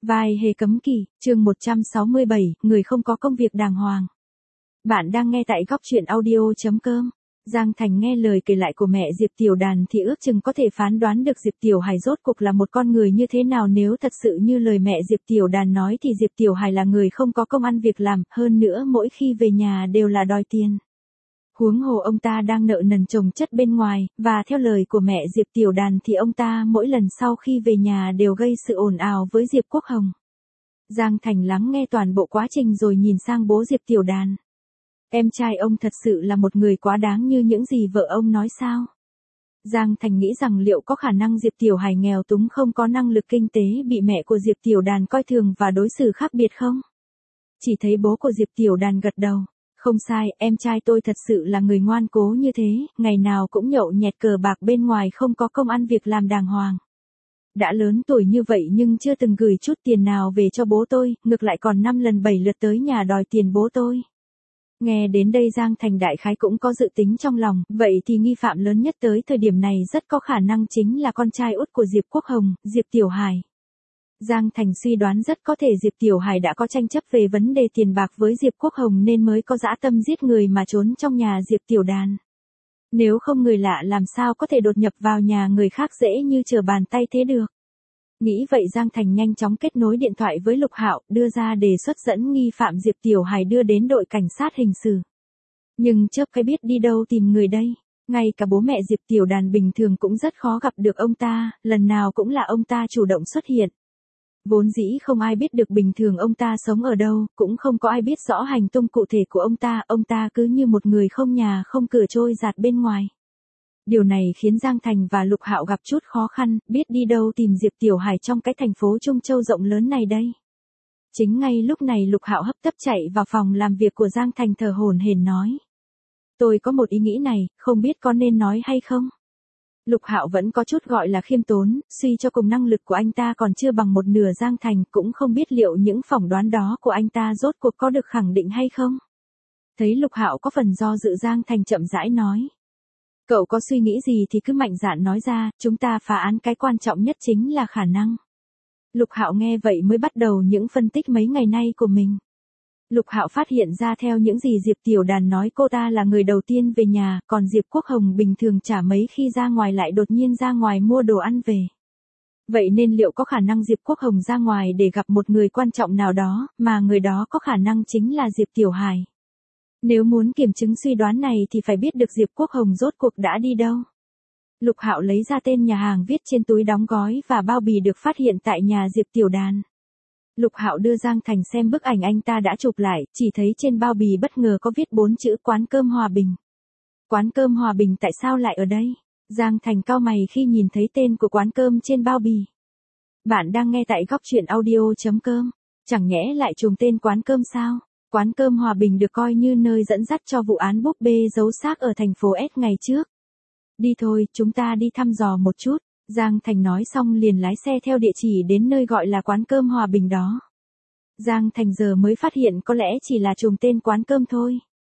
Vai hề cấm kỵ, chương 167, người không có công việc đàng hoàng. Bạn đang nghe tại góc truyện audio.com. Giang Thành nghe lời kể lại của mẹ Diệp Tiểu Đàn thì ước chừng có thể phán đoán được Diệp Tiểu Hải rốt cuộc là một con người như thế nào. Nếu thật sự như lời mẹ Diệp Tiểu Đàn nói thì Diệp Tiểu Hải là người không có công ăn việc làm, hơn nữa mỗi khi về nhà đều là đòi tiền. Huống hồ ông ta đang nợ nần chồng chất bên ngoài, và theo lời của mẹ Diệp Tiểu Đàn thì ông ta mỗi lần sau khi về nhà đều gây sự ồn ào với Diệp Quốc Hồng. Giang Thành lắng nghe toàn bộ quá trình rồi nhìn sang bố Diệp Tiểu Đàn. Em trai ông thật sự là một người quá đáng như những gì vợ ông nói sao? Giang Thành nghĩ rằng liệu có khả năng Diệp Tiểu Hải nghèo túng không có năng lực kinh tế bị mẹ của Diệp Tiểu Đàn coi thường và đối xử khác biệt không? Chỉ thấy bố của Diệp Tiểu Đàn gật đầu. Không sai, em trai tôi thật sự là người ngoan cố như thế, ngày nào cũng nhậu nhẹt cờ bạc bên ngoài không có công ăn việc làm đàng hoàng. Đã lớn tuổi như vậy nhưng chưa từng gửi chút tiền nào về cho bố tôi, ngược lại còn 5 lần 7 lượt tới nhà đòi tiền bố tôi. Nghe đến đây Giang Thành đại khái cũng có dự tính trong lòng, vậy thì nghi phạm lớn nhất tới thời điểm này rất có khả năng chính là con trai út của Diệp Quốc Hồng, Diệp Tiểu Hải. Giang Thành suy đoán rất có thể Diệp Tiểu Hải đã có tranh chấp về vấn đề tiền bạc với Diệp Quốc Hồng nên mới có dã tâm giết người mà trốn trong nhà Diệp Tiểu Đàn. Nếu không người lạ làm sao có thể đột nhập vào nhà người khác dễ như trở bàn tay thế được. Nghĩ vậy Giang Thành nhanh chóng kết nối điện thoại với Lục Hạo, đưa ra đề xuất dẫn nghi phạm Diệp Tiểu Hải đưa đến đội cảnh sát hình sự. Nhưng chớp cái biết đi đâu tìm người đây. Ngay cả bố mẹ Diệp Tiểu Đàn bình thường cũng rất khó gặp được ông ta, lần nào cũng là ông ta chủ động xuất hiện. Vốn dĩ không ai biết được bình thường ông ta sống ở đâu, cũng không có ai biết rõ hành tung cụ thể của ông ta cứ như một người không nhà không cửa trôi dạt bên ngoài. Điều này khiến Giang Thành và Lục Hạo gặp chút khó khăn, biết đi đâu tìm Diệp Tiểu Hải trong cái thành phố Trung Châu rộng lớn này đây. Chính ngay lúc này Lục Hạo hấp tấp chạy vào phòng làm việc của Giang Thành thở hổn hển nói. Tôi có một ý nghĩ này, không biết có nên nói hay không? Lục Hạo vẫn có chút gọi là khiêm tốn, suy cho cùng năng lực của anh ta còn chưa bằng một nửa Giang Thành, cũng không biết liệu những phỏng đoán đó của anh ta rốt cuộc có được khẳng định hay không. Thấy Lục Hạo có phần do dự Giang Thành chậm rãi nói. Cậu có suy nghĩ gì thì cứ mạnh dạn nói ra, chúng ta phá án cái quan trọng nhất chính là khả năng. Lục Hạo nghe vậy mới bắt đầu những phân tích mấy ngày nay của mình. Lục Hạo phát hiện ra theo những gì Diệp Tiểu Đàn nói cô ta là người đầu tiên về nhà, còn Diệp Quốc Hồng bình thường chả mấy khi ra ngoài lại đột nhiên ra ngoài mua đồ ăn về. Vậy nên liệu có khả năng Diệp Quốc Hồng ra ngoài để gặp một người quan trọng nào đó, mà người đó có khả năng chính là Diệp Tiểu Hải. Nếu muốn kiểm chứng suy đoán này thì phải biết được Diệp Quốc Hồng rốt cuộc đã đi đâu. Lục Hạo lấy ra tên nhà hàng viết trên túi đóng gói và bao bì được phát hiện tại nhà Diệp Tiểu Đàn. Lục Hạo đưa Giang Thành xem bức ảnh anh ta đã chụp lại, chỉ thấy trên bao bì bất ngờ có viết 4 chữ quán cơm Hòa Bình. Quán cơm Hòa Bình tại sao lại ở đây? Giang Thành cau mày khi nhìn thấy tên của quán cơm trên bao bì. Bạn đang nghe tại góc truyện audio.com. Chẳng nhẽ lại trùng tên quán cơm sao? Quán cơm Hòa Bình được coi như nơi dẫn dắt cho vụ án búp bê giấu xác ở thành phố S ngày trước. Đi thôi, chúng ta đi thăm dò một chút. Giang Thành nói xong liền lái xe theo địa chỉ đến nơi gọi là quán cơm Hòa Bình đó. Giang Thành giờ mới phát hiện có lẽ chỉ là trùng tên quán cơm thôi.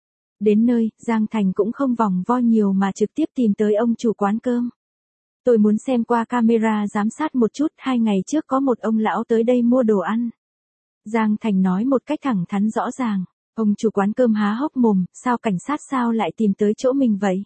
Đến nơi, Giang Thành cũng không vòng vo nhiều mà trực tiếp tìm tới ông chủ quán cơm. Tôi muốn xem qua camera giám sát một chút, 2 ngày trước có một ông lão tới đây mua đồ ăn. Giang Thành nói một cách thẳng thắn rõ ràng. Ông chủ quán cơm há hốc mồm, sao cảnh sát sao lại tìm tới chỗ mình vậy?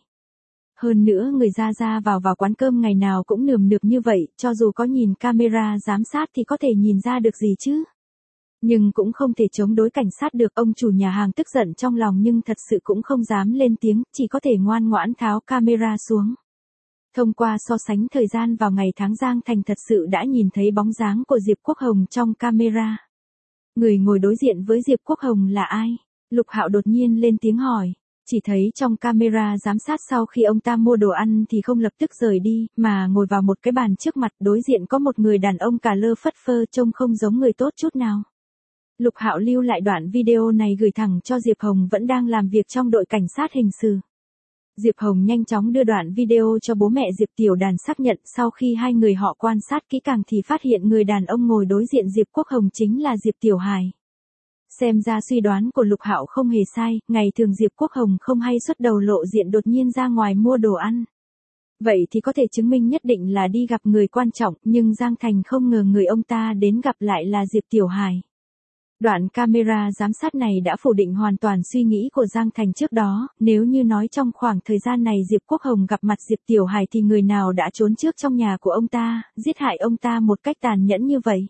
Hơn nữa người ra vào quán cơm ngày nào cũng nườm nượp như vậy, cho dù có nhìn camera giám sát thì có thể nhìn ra được gì chứ? Nhưng cũng không thể chống đối cảnh sát được, ông chủ nhà hàng tức giận trong lòng nhưng thật sự cũng không dám lên tiếng, chỉ có thể ngoan ngoãn tháo camera xuống. Thông qua so sánh thời gian vào ngày tháng Giang Thành thật sự đã nhìn thấy bóng dáng của Diệp Quốc Hồng trong camera. Người ngồi đối diện với Diệp Quốc Hồng là ai? Lục Hạo đột nhiên lên tiếng hỏi. Chỉ thấy trong camera giám sát sau khi ông ta mua đồ ăn thì không lập tức rời đi, mà ngồi vào một cái bàn trước mặt, đối diện có một người đàn ông cà lơ phất phơ trông không giống người tốt chút nào. Lục Hạo lưu lại đoạn video này gửi thẳng cho Diệp Hồng vẫn đang làm việc trong đội cảnh sát hình sự. Diệp Hồng nhanh chóng đưa đoạn video cho bố mẹ Diệp Tiểu Đàn xác nhận, sau khi hai người họ quan sát kỹ càng thì phát hiện người đàn ông ngồi đối diện Diệp Quốc Hồng chính là Diệp Tiểu Hải. Xem ra suy đoán của Lục Hạo không hề sai, ngày thường Diệp Quốc Hồng không hay xuất đầu lộ diện đột nhiên ra ngoài mua đồ ăn. Vậy thì có thể chứng minh nhất định là đi gặp người quan trọng, nhưng Giang Thành không ngờ người ông ta đến gặp lại là Diệp Tiểu Hải. Đoạn camera giám sát này đã phủ định hoàn toàn suy nghĩ của Giang Thành trước đó, nếu như nói trong khoảng thời gian này Diệp Quốc Hồng gặp mặt Diệp Tiểu Hải thì người nào đã trốn trước trong nhà của ông ta, giết hại ông ta một cách tàn nhẫn như vậy.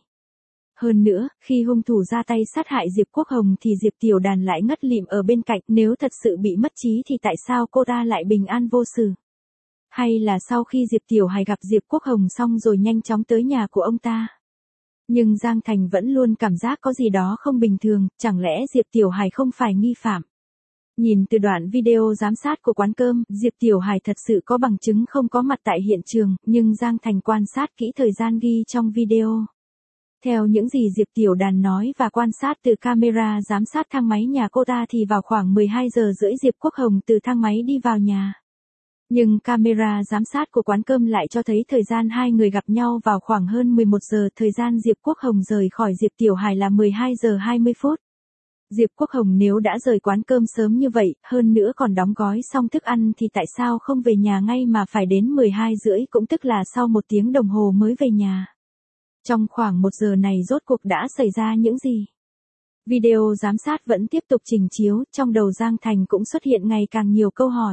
Hơn nữa, khi hung thủ ra tay sát hại Diệp Quốc Hồng thì Diệp Tiểu Đàn lại ngất lịm ở bên cạnh, nếu thật sự bị mất trí thì tại sao cô ta lại bình an vô sự? Hay là sau khi Diệp Tiểu Hải gặp Diệp Quốc Hồng xong rồi nhanh chóng tới nhà của ông ta? Nhưng Giang Thành vẫn luôn cảm giác có gì đó không bình thường, chẳng lẽ Diệp Tiểu Hải không phải nghi phạm? Nhìn từ đoạn video giám sát của quán cơm, Diệp Tiểu Hải thật sự có bằng chứng không có mặt tại hiện trường, nhưng Giang Thành quan sát kỹ thời gian ghi trong video. Theo những gì Diệp Tiểu Đàn nói và quan sát từ camera giám sát thang máy nhà cô ta thì vào khoảng 12 giờ rưỡi Diệp Quốc Hồng từ thang máy đi vào nhà. Nhưng camera giám sát của quán cơm lại cho thấy thời gian hai người gặp nhau vào khoảng hơn 11 giờ, thời gian Diệp Quốc Hồng rời khỏi Diệp Tiểu Hải là 12 giờ 20 phút. Diệp Quốc Hồng nếu đã rời quán cơm sớm như vậy, hơn nữa còn đóng gói xong thức ăn thì tại sao không về nhà ngay mà phải đến 12 rưỡi, cũng tức là sau 1 tiếng đồng hồ mới về nhà. Trong khoảng 1 giờ này rốt cuộc đã xảy ra những gì? Video giám sát vẫn tiếp tục trình chiếu, trong đầu Giang Thành cũng xuất hiện ngày càng nhiều câu hỏi.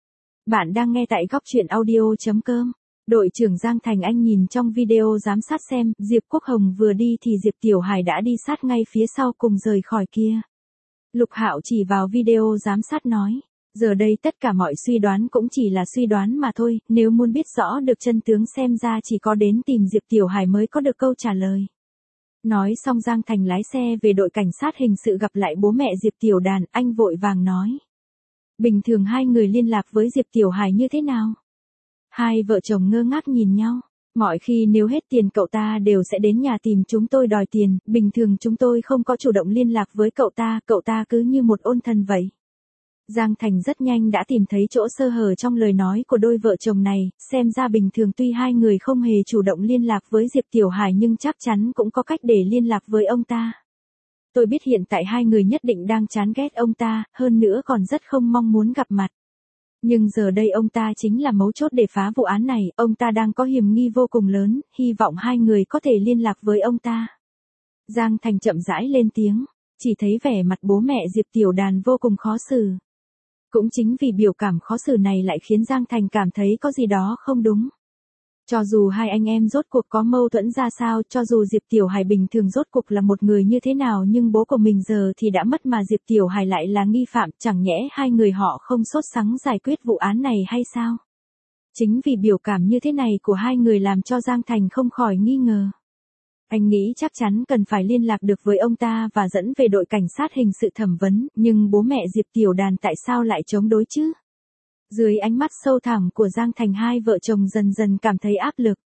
Bạn đang nghe tại góc truyện audio.com. Đội trưởng Giang Thành Anh nhìn trong video giám sát xem, Diệp Quốc Hồng vừa đi thì Diệp Tiểu Hải đã đi sát ngay phía sau cùng rời khỏi kia. Lục Hạo chỉ vào video giám sát nói, giờ đây tất cả mọi suy đoán cũng chỉ là suy đoán mà thôi, nếu muốn biết rõ được chân tướng xem ra chỉ có đến tìm Diệp Tiểu Hải mới có được câu trả lời. Nói xong Giang Thành lái xe về đội cảnh sát hình sự gặp lại bố mẹ Diệp Tiểu Đàn, anh vội vàng nói. Bình thường hai người liên lạc với Diệp Tiểu Hải như thế nào? Hai vợ chồng ngơ ngác nhìn nhau. Mọi khi nếu hết tiền cậu ta đều sẽ đến nhà tìm chúng tôi đòi tiền, bình thường chúng tôi không có chủ động liên lạc với cậu ta cứ như một ôn thần vậy. Giang Thành rất nhanh đã tìm thấy chỗ sơ hở trong lời nói của đôi vợ chồng này, xem ra bình thường tuy hai người không hề chủ động liên lạc với Diệp Tiểu Hải nhưng chắc chắn cũng có cách để liên lạc với ông ta. Tôi biết hiện tại hai người nhất định đang chán ghét ông ta, hơn nữa còn rất không mong muốn gặp mặt. Nhưng giờ đây ông ta chính là mấu chốt để phá vụ án này, ông ta đang có hiểm nghi vô cùng lớn, hy vọng hai người có thể liên lạc với ông ta. Giang Thành chậm rãi lên tiếng, chỉ thấy vẻ mặt bố mẹ Diệp Tiểu Đàn vô cùng khó xử. Cũng chính vì biểu cảm khó xử này lại khiến Giang Thành cảm thấy có gì đó không đúng. Cho dù hai anh em rốt cuộc có mâu thuẫn ra sao, cho dù Diệp Tiểu Hải bình thường rốt cuộc là một người như thế nào nhưng bố của mình giờ thì đã mất mà Diệp Tiểu Hải lại là nghi phạm, chẳng nhẽ hai người họ không sốt sắng giải quyết vụ án này hay sao? Chính vì biểu cảm như thế này của hai người làm cho Giang Thành không khỏi nghi ngờ. Anh nghĩ chắc chắn cần phải liên lạc được với ông ta và dẫn về đội cảnh sát hình sự thẩm vấn, nhưng bố mẹ Diệp Tiểu Đàn tại sao lại chống đối chứ? Dưới ánh mắt sâu thẳm của Giang Thành hai vợ chồng dần dần cảm thấy áp lực.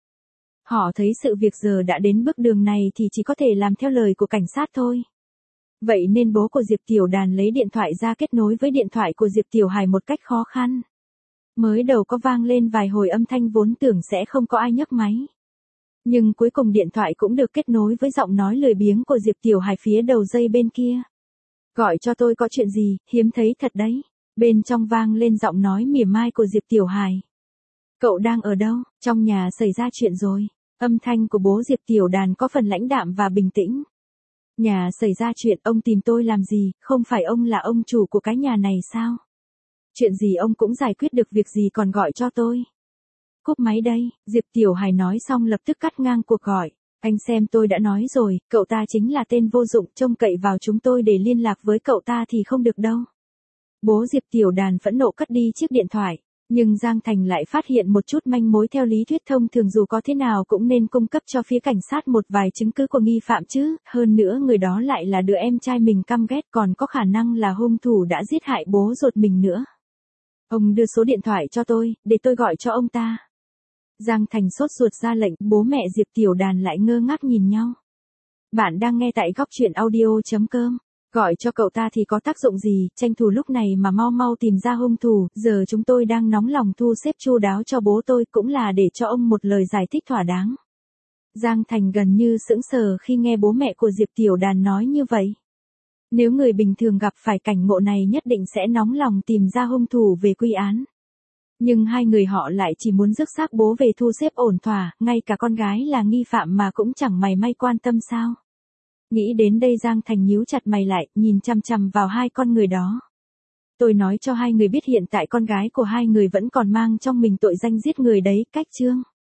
Họ thấy sự việc giờ đã đến bước đường này thì chỉ có thể làm theo lời của cảnh sát thôi. Vậy nên bố của Diệp Tiểu Đàn lấy điện thoại ra kết nối với điện thoại của Diệp Tiểu Hải một cách khó khăn. Mới đầu có vang lên vài hồi âm thanh vốn tưởng sẽ không có ai nhấc máy. Nhưng cuối cùng điện thoại cũng được kết nối với giọng nói lười biếng của Diệp Tiểu Hải phía đầu dây bên kia. Gọi cho tôi có chuyện gì, hiếm thấy thật đấy. Bên trong vang lên giọng nói mỉa mai của Diệp Tiểu Hải. Cậu đang ở đâu? Trong nhà xảy ra chuyện rồi. Âm thanh của bố Diệp Tiểu Đàn có phần lãnh đạm và bình tĩnh. Nhà xảy ra chuyện, ông tìm tôi làm gì, không phải ông là ông chủ của cái nhà này sao? Chuyện gì ông cũng giải quyết được, việc gì còn gọi cho tôi? Cúp máy đây, Diệp Tiểu Hải nói xong lập tức cắt ngang cuộc gọi. Anh xem tôi đã nói rồi, cậu ta chính là tên vô dụng, trông cậy vào chúng tôi để liên lạc với cậu ta thì không được đâu. Bố Diệp Tiểu Đàn phẫn nộ cất đi chiếc điện thoại, nhưng Giang Thành lại phát hiện một chút manh mối. Theo lý thuyết thông thường dù có thế nào cũng nên cung cấp cho phía cảnh sát một vài chứng cứ của nghi phạm chứ, hơn nữa người đó lại là đứa em trai mình căm ghét, còn có khả năng là hung thủ đã giết hại bố ruột mình nữa. Ông đưa số điện thoại cho tôi, để tôi gọi cho ông ta. Giang Thành sốt ruột ra lệnh, bố mẹ Diệp Tiểu Đàn lại ngơ ngác nhìn nhau. Bạn đang nghe tại góc truyện audio.com. Gọi cho cậu ta thì có tác dụng gì, tranh thủ lúc này mà mau mau tìm ra hung thủ, giờ chúng tôi đang nóng lòng thu xếp chu đáo cho bố tôi, cũng là để cho ông một lời giải thích thỏa đáng. Giang Thành gần như sững sờ khi nghe bố mẹ của Diệp Tiểu Đàn nói như vậy. Nếu người bình thường gặp phải cảnh ngộ này nhất định sẽ nóng lòng tìm ra hung thủ về quy án. Nhưng hai người họ lại chỉ muốn rước xác bố về thu xếp ổn thỏa, ngay cả con gái là nghi phạm mà cũng chẳng mảy may quan tâm sao. Nghĩ đến đây Giang Thành nhíu chặt mày lại, nhìn chằm chằm vào hai con người đó. Tôi nói cho hai người biết hiện tại con gái của hai người vẫn còn mang trong mình tội danh giết người đấy, cách Trương.